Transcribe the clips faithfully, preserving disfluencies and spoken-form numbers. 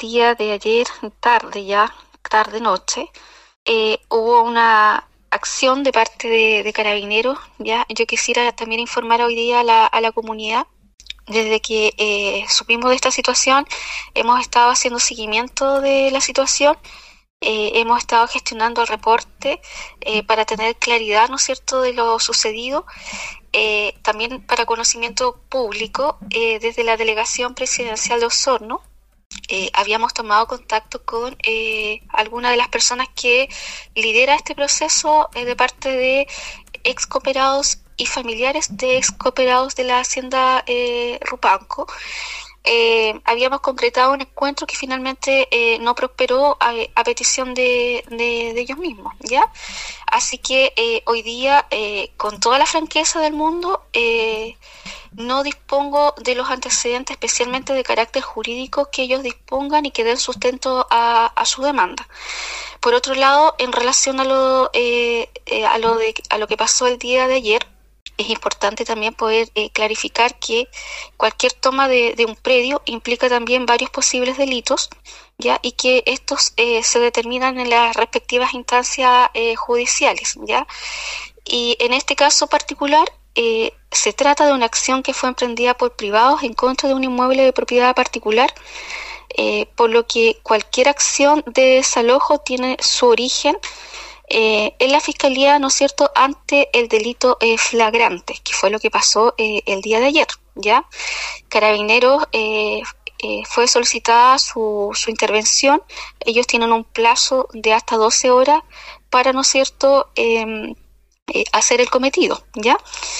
día de ayer, tarde ya, tarde-noche, eh, hubo una acción de parte de, de Carabineros. Ya, yo quisiera también informar hoy día a la, a la comunidad. Desde que eh, supimos de esta situación, hemos estado haciendo seguimiento de la situación. Eh, hemos estado gestionando el reporte eh, para tener claridad, ¿no es cierto?, de lo sucedido. Eh, también para conocimiento público, eh, desde la Delegación Presidencial de Osorno, eh, habíamos tomado contacto con eh, algunas de las personas que lidera este proceso eh, de parte de excooperados y familiares de excooperados de la Hacienda eh, Rupanco. Eh, habíamos concretado un encuentro que finalmente eh, no prosperó a, a petición de, de, de ellos mismos, ¿ya? Así que eh, hoy día, eh, con toda la franqueza del mundo, eh, no dispongo de los antecedentes, especialmente de carácter jurídico, que ellos dispongan y que den sustento a, a su demanda. Por otro lado, en relación a lo, eh, eh, a lo de, a lo que pasó el día de ayer, es importante también poder eh, clarificar que cualquier toma de, de un predio implica también varios posibles delitos, ya, y que estos eh, se determinan en las respectivas instancias eh, judiciales, ya. Y en este caso particular eh, se trata de una acción que fue emprendida por privados en contra de un inmueble de propiedad particular, eh, por lo que cualquier acción de desalojo tiene su origen Eh, en la Fiscalía, ¿no es cierto?, ante el delito eh, flagrante, que fue lo que pasó eh, el día de ayer, ¿ya? Carabineros eh, eh, fue solicitada su, su intervención. Ellos tienen un plazo de hasta doce horas para, ¿no es cierto?, eh, eh, hacer el cometido, ¿ya?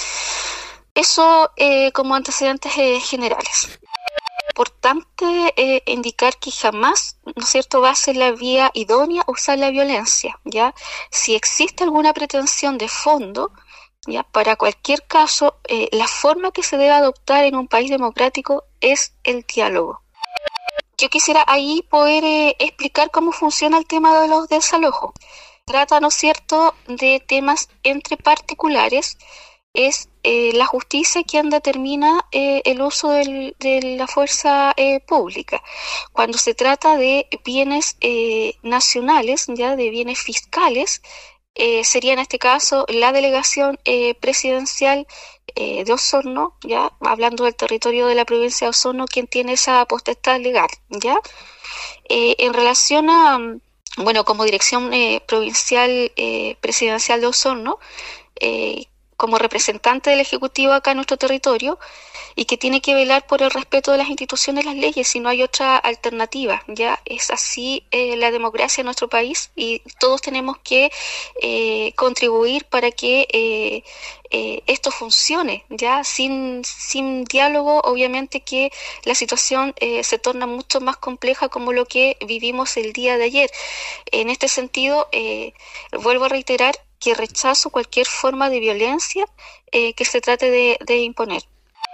Eso eh, como antecedentes eh, generales. Importante eh, indicar que jamás, ¿no es cierto?, va a ser la vía idónea usar la violencia, ¿ya? Si existe alguna pretensión de fondo, ¿ya?, para cualquier caso, eh, la forma que se debe adoptar en un país democrático es el diálogo. Yo quisiera ahí poder eh, explicar cómo funciona el tema de los desalojos. Trata, ¿no es cierto?, de temas entre particulares. Es eh, la justicia quien determina eh, el uso del, de la fuerza eh, pública. Cuando se trata de bienes eh, nacionales, ya de bienes fiscales, eh, sería en este caso la delegación eh, presidencial eh, de Osorno, ya hablando del territorio de la provincia de Osorno, quien tiene esa potestad legal, ya. Eh, en relación a, bueno, como dirección eh, provincial eh, presidencial de Osorno, eh, como representante del Ejecutivo acá en nuestro territorio, y que tiene que velar por el respeto de las instituciones y las leyes, si no hay otra alternativa, ya es así eh, la democracia en nuestro país, y todos tenemos que eh, contribuir para que eh, eh, esto funcione, ya sin, sin diálogo obviamente que la situación eh, se torna mucho más compleja, como lo que vivimos el día de ayer. En este sentido, eh, vuelvo a reiterar que rechazo cualquier forma de violencia eh, que se trate de, de imponer.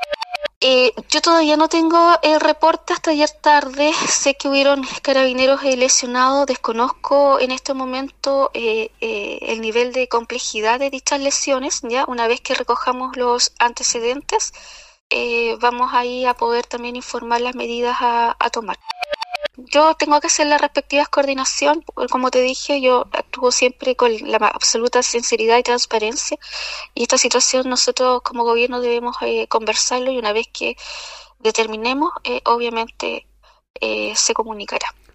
Eh, yo todavía no tengo el reporte hasta ayer tarde. Sé que hubieron carabineros eh, lesionados. Desconozco en este momento eh, eh, el nivel de complejidad de dichas lesiones. Ya una vez que recojamos los antecedentes, eh, vamos ahí a poder también informar las medidas a, a tomar. Yo tengo que hacer la respectiva coordinación. Como te dije, yo actúo siempre con la absoluta sinceridad y transparencia, y esta situación nosotros como gobierno debemos eh, conversarlo, y una vez que determinemos, eh, obviamente eh, se comunicará.